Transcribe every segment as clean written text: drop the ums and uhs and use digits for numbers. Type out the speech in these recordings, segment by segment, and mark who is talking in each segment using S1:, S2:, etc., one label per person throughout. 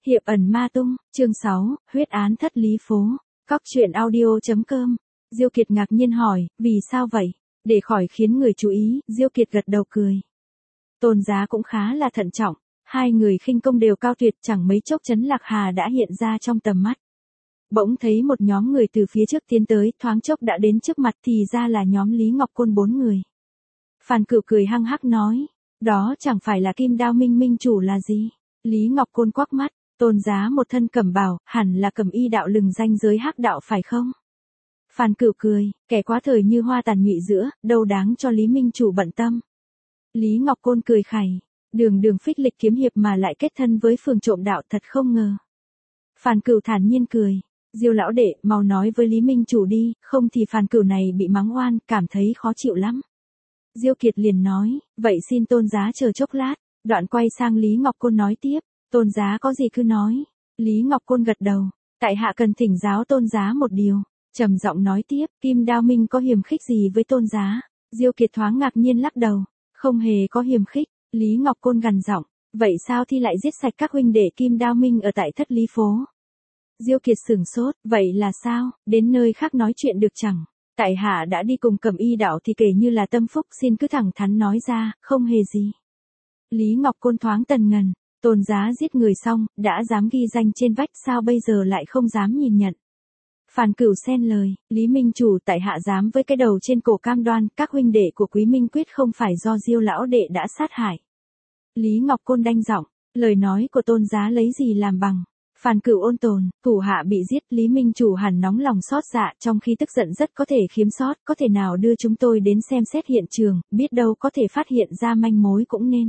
S1: Hiệp ẩn ma tung, chương 6, huyết án thất lý phố. Cóc truyện audio.com. Diêu Kiệt ngạc nhiên hỏi, vì sao vậy? Để khỏi khiến người chú ý, Diêu Kiệt gật đầu cười. Tôn Giá cũng khá là thận trọng, hai người khinh công đều cao tuyệt, chẳng mấy chốc Trấn Lạc Hà đã hiện ra trong tầm mắt. Bỗng thấy một nhóm người từ phía trước tiến tới, thoáng chốc đã đến trước mặt, thì ra là nhóm Lý Ngọc Côn 4 người. Phan Cửu cười hăng hắc nói, đó chẳng phải là Kim Đao Minh minh chủ là gì? Lý Ngọc Côn quắc mắt, Tôn Giá một thân cẩm bào, hẳn là Cẩm Y đạo lừng danh giới hắc đạo phải không? Phan Cửu cười, kẻ quá thời như hoa tàn nhụy giữa, đâu đáng cho Lý minh chủ bận tâm. Lý Ngọc Côn cười khẩy, đường phích lịch kiếm hiệp mà lại kết thân với phường trộm đạo, thật không ngờ. Phan Cửu thản nhiên cười, Diêu lão đệ, mau nói với Lý minh chủ đi, không thì Phan Cửu này bị mắng oan, cảm thấy khó chịu lắm. Diêu Kiệt liền nói, vậy xin Tôn Giá chờ chốc lát. Đoạn quay sang Lý Ngọc Côn nói tiếp, Tôn Giá có gì cứ nói. Lý Ngọc Côn gật đầu, tại hạ cần thỉnh giáo Tôn Giá một điều. Trầm giọng nói tiếp, Kim Đao Minh có hiềm khích gì với Tôn Giá? Diêu Kiệt thoáng ngạc nhiên lắc đầu, không hề có hiềm khích. Lý Ngọc Côn gằn giọng, vậy sao thì lại giết sạch các huynh đệ Kim Đao Minh ở tại Thất Lý Phố? Diêu Kiệt sửng sốt, vậy là sao, đến nơi khác nói chuyện được chẳng? Tại hạ đã đi cùng Cẩm Y đạo thì kể như là tâm phúc, xin cứ thẳng thắn nói ra, không hề gì. Lý Ngọc Côn thoáng tần ngần, Tôn Giá giết người xong, đã dám ghi danh trên vách, sao bây giờ lại không dám nhìn nhận? Phan Cửu xen lời, Lý minh chủ, tại hạ dám với cái đầu trên cổ cam đoan, các huynh đệ của Quý Minh quyết không phải do Diêu lão đệ đã sát hại. Lý Ngọc Côn đanh giọng, lời nói của Tôn Giá lấy gì làm bằng? Phan Cửu ôn tồn, thủ hạ bị giết, Lý minh chủ hẳn nóng lòng xót dạ, trong khi tức giận rất có thể khiếm sót, có thể nào đưa chúng tôi đến xem xét hiện trường, biết đâu có thể phát hiện ra manh mối cũng nên.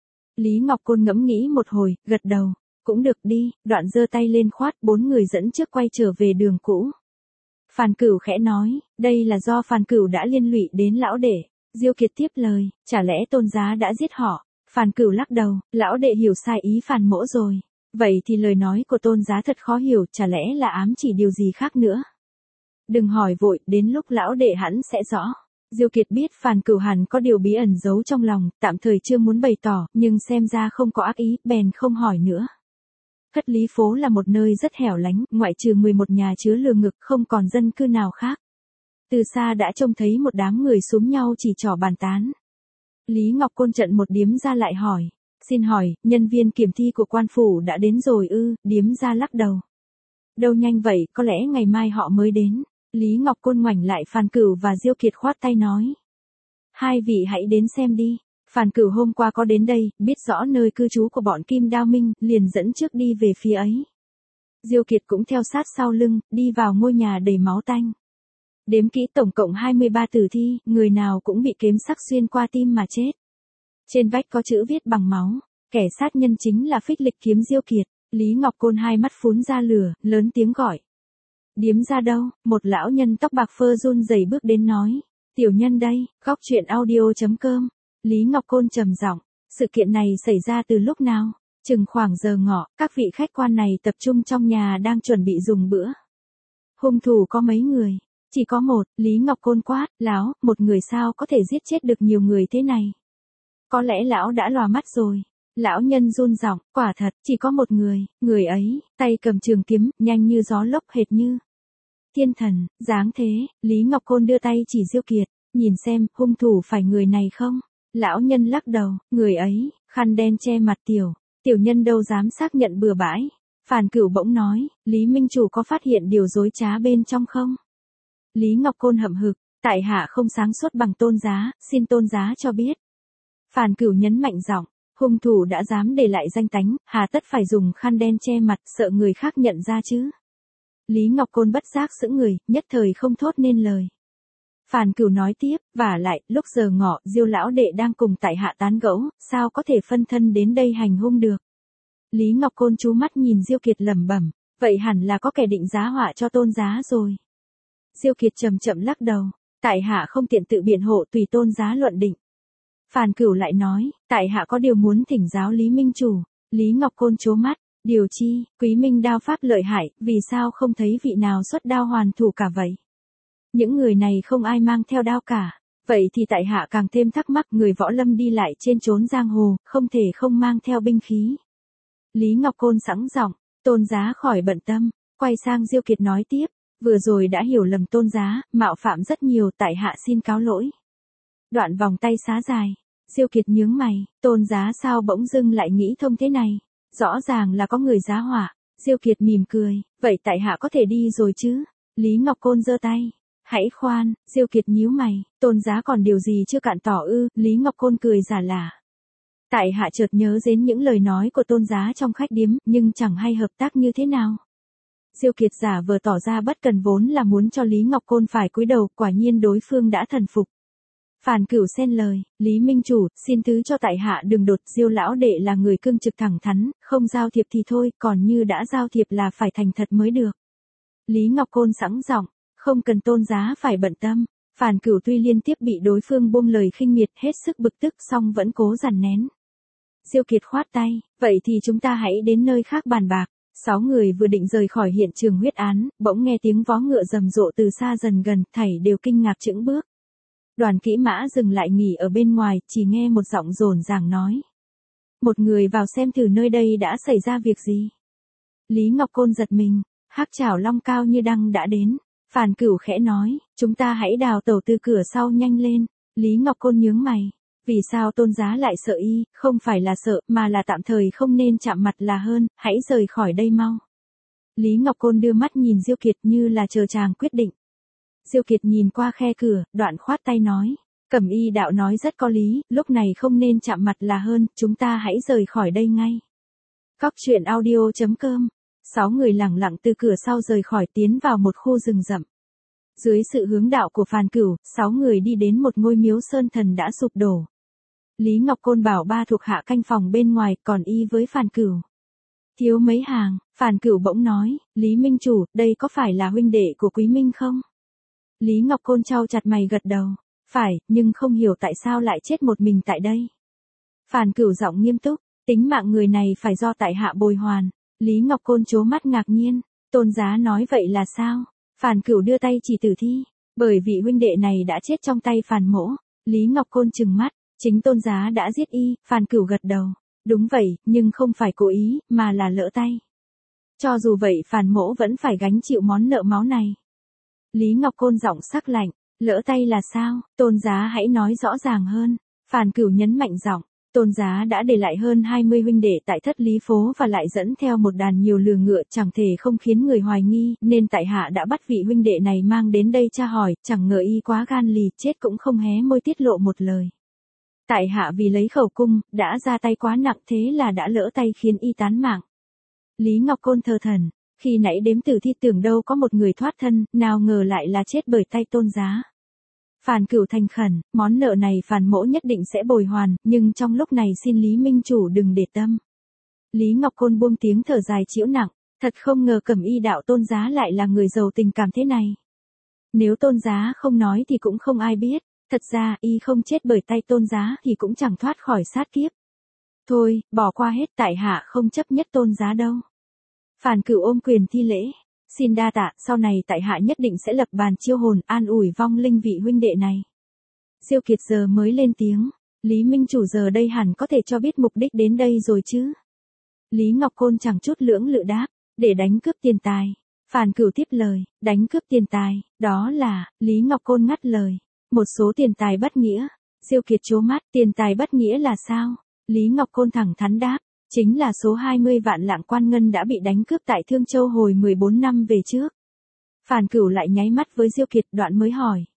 S1: Lý Ngọc Côn ngẫm nghĩ một hồi, gật đầu, cũng được đi, đoạn giơ tay lên khoát, 4 người dẫn trước quay trở về đường cũ. Phan Cửu khẽ nói, đây là do Phan Cửu đã liên lụy đến lão đệ. Diêu Kiệt tiếp lời, chả lẽ Tôn Giá đã giết họ? Phan Cửu lắc đầu, lão đệ hiểu sai ý Phan mỗ rồi. Vậy thì lời nói của Tôn Giá thật khó hiểu, chả lẽ là ám chỉ điều gì khác nữa? Đừng hỏi vội, đến lúc lão đệ hẳn sẽ rõ. Diêu Kiệt biết Phan Cửu hẳn có điều bí ẩn giấu trong lòng, tạm thời chưa muốn bày tỏ, nhưng xem ra không có ác ý, bèn không hỏi nữa. Thất Lý Phố là một nơi rất hẻo lánh, ngoại trừ 11 nhà chứa lừa ngực, không còn dân cư nào khác. Từ xa đã trông thấy một đám người xúm nhau chỉ trỏ bàn tán. Lý Ngọc Côn trận một điếm ra lại hỏi, xin hỏi, nhân viên kiểm thi của quan phủ đã đến rồi ư? Điếm ra lắc đầu. Đâu nhanh vậy, có lẽ ngày mai họ mới đến. Lý Ngọc Côn ngoảnh lại Phan Cửu và Diêu Kiệt khoát tay nói, hai vị hãy đến xem đi. Phan Cửu hôm qua có đến đây, biết rõ nơi cư trú của bọn Kim Đao Minh, liền dẫn trước đi về phía ấy. Diêu Kiệt cũng theo sát sau lưng, đi vào ngôi nhà đầy máu tanh. Đếm kỹ tổng cộng 23 tử thi, người nào cũng bị kém sắc xuyên qua tim mà chết. Trên vách có chữ viết bằng máu, kẻ sát nhân chính là phích lịch kiếm Diêu Kiệt. Lý Ngọc Côn hai mắt phún ra lửa, lớn tiếng gọi. Điếm ra đâu? Một lão nhân tóc bạc phơ run rẩy bước đến nói, tiểu nhân đây, Cóc truyện audio.com. Lý Ngọc Côn trầm giọng, sự kiện này xảy ra từ lúc nào? Chừng khoảng giờ ngọ, các vị khách quan này tập trung trong nhà đang chuẩn bị dùng bữa. Hung thủ có mấy người? Chỉ có một. Lý Ngọc Côn quát, lão, một người sao có thể giết chết được nhiều người thế này? Có lẽ lão đã lòa mắt rồi. Lão nhân run giọng, quả thật, chỉ có một người ấy, tay cầm trường kiếm, nhanh như gió lốc, hệt như thiên thần, dáng thế. Lý Ngọc Côn đưa tay chỉ Diêu Kiệt, nhìn xem, hung thủ phải người này không? Lão nhân lắc đầu, người ấy, khăn đen che mặt tiểu nhân đâu dám xác nhận bừa bãi. Phan Cửu bỗng nói, Lý minh chủ có phát hiện điều dối trá bên trong không? Lý Ngọc Côn hậm hực, tại hạ không sáng suốt bằng Tôn Giá, xin Tôn Giá cho biết. Phan Cửu nhấn mạnh giọng, hung thủ đã dám để lại danh tánh, hà tất phải dùng khăn đen che mặt, sợ người khác nhận ra chứ? Lý Ngọc Côn bất giác sững người, nhất thời không thốt nên lời. Phan Cửu nói tiếp, vả lại, lúc giờ ngọ, Diêu lão đệ đang cùng tại hạ tán gẫu, sao có thể phân thân đến đây hành hung được? Lý Ngọc Côn chú mắt nhìn Diêu Kiệt lẩm bẩm, vậy hẳn là có kẻ định giá họa cho Tôn Giá rồi. Diêu Kiệt chậm chậm lắc đầu, tại hạ không tiện tự biện hộ, tùy Tôn Giá luận định. Phan Cửu lại nói, tại hạ có điều muốn thỉnh giáo Lý minh chủ. Lý Ngọc Côn trố mắt, điều chi? Quý Minh đao pháp lợi hại, vì sao không thấy vị nào xuất đao hoàn thủ cả vậy? Những người này không ai mang theo đao cả. Vậy thì tại hạ càng thêm thắc mắc, người võ lâm đi lại trên chốn giang hồ, không thể không mang theo binh khí. Lý Ngọc Côn sẵn giọng, Tôn Giá khỏi bận tâm, quay sang Diêu Kiệt nói tiếp, vừa rồi đã hiểu lầm Tôn Giá, mạo phạm rất nhiều, tại hạ xin cáo lỗi. Đoạn vòng tay xá dài, Diêu Kiệt nhướng mày, Tôn Giá sao bỗng dưng lại nghĩ thông thế này, rõ ràng là có người giá họa. Diêu Kiệt mỉm cười, vậy tại hạ có thể đi rồi chứ? Lý Ngọc Côn giơ tay, hãy khoan, Diêu Kiệt nhíu mày, Tôn Giá còn điều gì chưa cạn tỏ ư? Lý Ngọc Côn cười giả lả. Tại hạ chợt nhớ đến những lời nói của Tôn Giá trong khách điếm, nhưng chẳng hay hợp tác như thế nào. Diêu Kiệt giả vờ tỏ ra bất cần vốn là muốn cho Lý Ngọc Côn phải cúi đầu, quả nhiên đối phương đã thần phục. Phàn Cửu xen lời, Lý Minh Chủ, xin thứ cho tại hạ đừng đột, Diêu lão đệ là người cương trực thẳng thắn, không giao thiệp thì thôi, còn như đã giao thiệp là phải thành thật mới được. Lý Ngọc Côn sẵn giọng, không cần Tôn Giá phải bận tâm. Phàn Cửu tuy liên tiếp bị đối phương buông lời khinh miệt, hết sức bực tức song vẫn cố dằn nén. Diêu Kiệt khoát tay, vậy thì chúng ta hãy đến nơi khác bàn bạc. 6 người vừa định rời khỏi hiện trường huyết án, bỗng nghe tiếng vó ngựa rầm rộ từ xa dần gần, thảy đều kinh ngạc chững bước. Đoàn kỹ mã dừng lại nghỉ ở bên ngoài, chỉ nghe một giọng rồn ràng nói. Một người vào xem thử nơi đây đã xảy ra việc gì. Lý Ngọc Côn giật mình, hắc chảo long cao như đăng đã đến. Phàn Cửu khẽ nói, chúng ta hãy đào tẩu từ cửa sau nhanh lên. Lý Ngọc Côn nhướng mày. Vì sao Tôn Giá lại sợ y, không phải là sợ, mà là tạm thời không nên chạm mặt là hơn, hãy rời khỏi đây mau. Lý Ngọc Côn đưa mắt nhìn Diêu Kiệt như là chờ chàng quyết định. Diêu Kiệt nhìn qua khe cửa, đoạn khoát tay nói, Cẩm Y đạo nói rất có lý, lúc này không nên chạm mặt là hơn, chúng ta hãy rời khỏi đây ngay. Cóc truyện audio.com. 6 người lẳng lặng từ cửa sau rời khỏi, tiến vào một khu rừng rậm. Dưới sự hướng đạo của Phàn Cửu, 6 người đi đến một ngôi miếu sơn thần đã sụp đổ. Lý Ngọc Côn bảo 3 thuộc hạ canh phòng bên ngoài, còn y với Phàn Cửu. Thiếu mấy hàng, Phàn Cửu bỗng nói, Lý Minh Chủ, đây có phải là huynh đệ của Quý Minh không? Lý Ngọc Côn chau chặt mày gật đầu, phải, nhưng không hiểu tại sao lại chết một mình tại đây. Phàn Cửu giọng nghiêm túc, tính mạng người này phải do tại hạ bồi hoàn. Lý Ngọc Côn trố mắt ngạc nhiên, Tôn Giá nói vậy là sao? Phàn Cửu đưa tay chỉ tử thi, bởi vì huynh đệ này đã chết trong tay Phàn Mỗ. Lý Ngọc Côn trừng mắt, chính Tôn Giá đã giết y. Phàn Cửu gật đầu, đúng vậy, nhưng không phải cố ý, mà là lỡ tay. Cho dù vậy Phàn Mỗ vẫn phải gánh chịu món nợ máu này. Lý Ngọc Côn giọng sắc lạnh, lỡ tay là sao? Tôn Giá hãy nói rõ ràng hơn. Phàn Cửu nhấn mạnh giọng, Tôn Giá đã để lại hơn 20 huynh đệ tại Thất Lý Phố và lại dẫn theo một đàn nhiều lừa ngựa, chẳng thể không khiến người hoài nghi, nên tại hạ đã bắt vị huynh đệ này mang đến đây tra hỏi, chẳng ngờ y quá gan lì, chết cũng không hé môi tiết lộ một lời. Tại hạ vì lấy khẩu cung, đã ra tay quá nặng, thế là đã lỡ tay khiến y tán mạng. Lý Ngọc Côn thờ thần, khi nãy đếm tử thi tưởng đâu có một người thoát thân, nào ngờ lại là chết bởi tay Tôn Giá. Phàn Cửu thành khẩn, món nợ này Phàn Mỗ nhất định sẽ bồi hoàn, nhưng trong lúc này xin Lý Minh Chủ đừng để tâm. Lý Ngọc Côn buông tiếng thở dài chịu nặng, thật không ngờ Cẩm Y đạo Tôn Giá lại là người giàu tình cảm thế này. Nếu Tôn Giá không nói thì cũng không ai biết, thật ra y không chết bởi tay Tôn Giá thì cũng chẳng thoát khỏi sát kiếp. Thôi, bỏ qua hết, tại hạ không chấp nhất Tôn Giá đâu. Phàn Cửu ôm quyền thi lễ. Xin đa tạ, sau này tại hạ nhất định sẽ lập bàn chiêu hồn, an ủi vong linh vị huynh đệ này. Diêu Kiệt giờ mới lên tiếng, Lý Minh Chủ giờ đây hẳn có thể cho biết mục đích đến đây rồi chứ. Lý Ngọc Côn chẳng chút lưỡng lự đáp, để đánh cướp tiền tài. Phàn Cửu tiếp lời, đánh cướp tiền tài, đó là, Lý Ngọc Côn ngắt lời, một số tiền tài bất nghĩa. Diêu Kiệt trố mắt, tiền tài bất nghĩa là sao? Lý Ngọc Côn thẳng thắn đáp, chính là số 20 vạn lạng quan ngân đã bị đánh cướp tại Thương Châu hồi 14 năm về trước. Phàn Cửu lại nháy mắt với Diêu Kiệt, đoạn mới hỏi.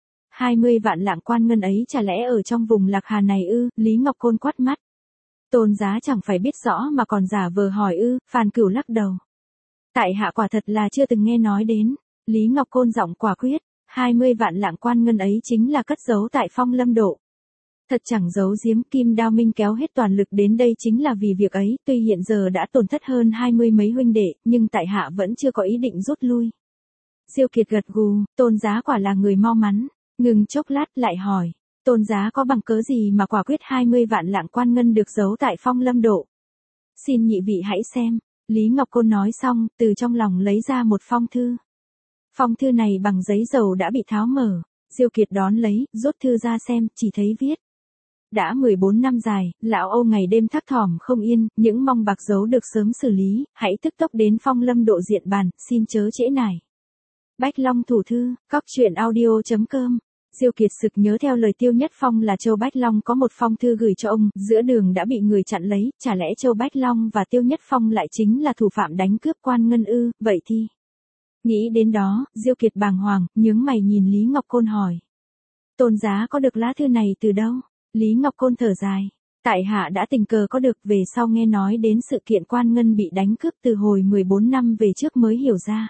S1: 20 vạn lạng quan ngân ấy chả lẽ ở trong vùng Lạc Hà này ư? Lý Ngọc Côn quát mắt. Tôn Giá chẳng phải biết rõ mà còn giả vờ hỏi ư? Phàn Cửu lắc đầu. Tại hạ quả thật là chưa từng nghe nói đến. Lý Ngọc Côn giọng quả quyết, 20 vạn lạng quan ngân ấy chính là cất giấu tại Phong Lâm Độ. Thật chẳng giấu giếm, Kim Đao Minh kéo hết toàn lực đến đây chính là vì việc ấy, tuy hiện giờ đã tổn thất hơn 20 mấy huynh đệ, nhưng tại hạ vẫn chưa có ý định rút lui. Diêu Kiệt gật gù, Tôn Giá quả là người mau mắn, ngừng chốc lát lại hỏi, Tôn Giá có bằng cớ gì mà quả quyết 20 vạn lạng quan ngân được giấu tại Phong Lâm Độ? Xin nhị vị hãy xem. Lý Ngọc Côn nói xong, từ trong lòng lấy ra một phong thư. Phong thư này bằng giấy dầu đã bị tháo mở, Diêu Kiệt đón lấy, rút thư ra xem, chỉ thấy viết. Đã 14 năm dài, lão Âu ngày đêm thắc thỏm không yên, những mong bạc giấu được sớm xử lý, hãy tức tốc đến Phong Lâm độ diện bàn, xin chớ trễ nải. Bách Long thủ thư, cóc truyện audio.com. Diêu Kiệt sực nhớ theo lời Tiêu Nhất Phong là Châu Bách Long có một phong thư gửi cho ông, giữa đường đã bị người chặn lấy, chả lẽ Châu Bách Long và Tiêu Nhất Phong lại chính là thủ phạm đánh cướp quan ngân ư, vậy thì. Nghĩ đến đó, Diêu Kiệt bàng hoàng, nhướng mày nhìn Lý Ngọc Côn hỏi. Tôn giá có được lá thư này từ đâu? Lý Ngọc Côn thở dài. Tại hạ đã tình cờ có được, về sau nghe nói đến sự kiện quan ngân bị đánh cướp từ hồi 14 năm về trước mới hiểu ra.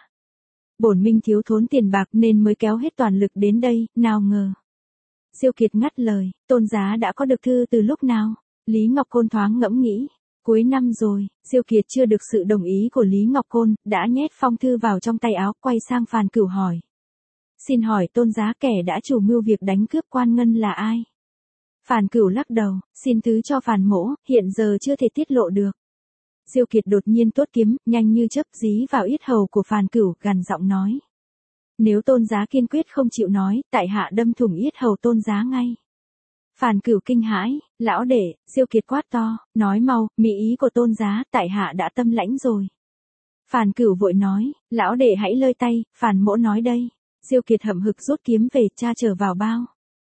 S1: Bổn minh thiếu thốn tiền bạc nên mới kéo hết toàn lực đến đây, nào ngờ. Diêu Kiệt ngắt lời, tôn giá đã có được thư từ lúc nào? Lý Ngọc Côn thoáng ngẫm nghĩ. Cuối năm rồi, Diêu Kiệt chưa được sự đồng ý của Lý Ngọc Côn, đã nhét phong thư vào trong tay áo, quay sang Phàn Cửu hỏi. Xin hỏi tôn giá kẻ đã chủ mưu việc đánh cướp quan ngân là ai? Phàn Cửu lắc đầu, xin thứ cho Phàn mỗ, hiện giờ chưa thể tiết lộ được. Diêu Kiệt đột nhiên tuốt kiếm, nhanh như chớp dí vào yết hầu của Phàn Cửu, gằn giọng nói. Nếu tôn giá kiên quyết không chịu nói, tại hạ đâm thủng yết hầu tôn giá ngay. Phàn Cửu kinh hãi, lão đệ, Diêu Kiệt quát to, nói mau, mỹ ý của tôn giá, tại hạ đã tâm lãnh rồi. Phàn Cửu vội nói, lão đệ hãy lơi tay, Phàn mỗ nói đây. Diêu Kiệt hậm hực rút kiếm về, tra trở vào bao.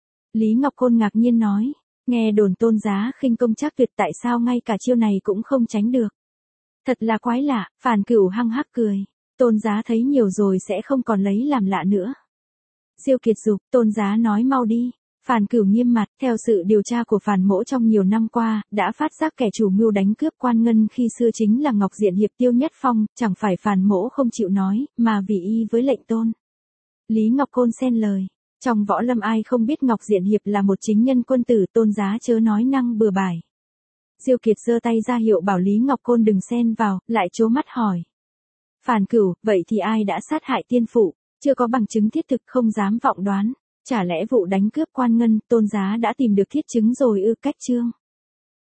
S1: Lý Ngọc Côn ngạc nhiên nói, nghe đồn tôn giá khinh công chắc tuyệt, tại sao ngay cả chiêu này cũng không tránh được. Thật là quái lạ, Phàn Cửu hăng hắc cười. Tôn giá thấy nhiều rồi sẽ không còn lấy làm lạ nữa. Diêu Kiệt giục, tôn giá nói mau đi. Phàn Cửu nghiêm mặt, theo sự điều tra của Phàn mỗ trong nhiều năm qua, đã phát giác kẻ chủ mưu đánh cướp quan ngân khi xưa chính là Ngọc Diện Hiệp Tiêu Nhất Phong, chẳng phải Phàn mỗ không chịu nói, mà vì y với lệnh tôn. Lý Ngọc Côn xen lời, trong võ lâm ai không biết Ngọc Diện Hiệp là một chính nhân quân tử, tôn giá chớ nói năng bừa bãi. Diêu Kiệt giơ tay ra hiệu bảo Lý Ngọc Côn đừng xen vào, lại trố mắt hỏi. Phàn Cửu, vậy thì ai đã sát hại tiên phụ? Chưa có bằng chứng thiết thực, không dám vọng đoán. Chả lẽ vụ đánh cướp quan ngân, tôn giá đã tìm được thiết chứng rồi ư? Cách chương.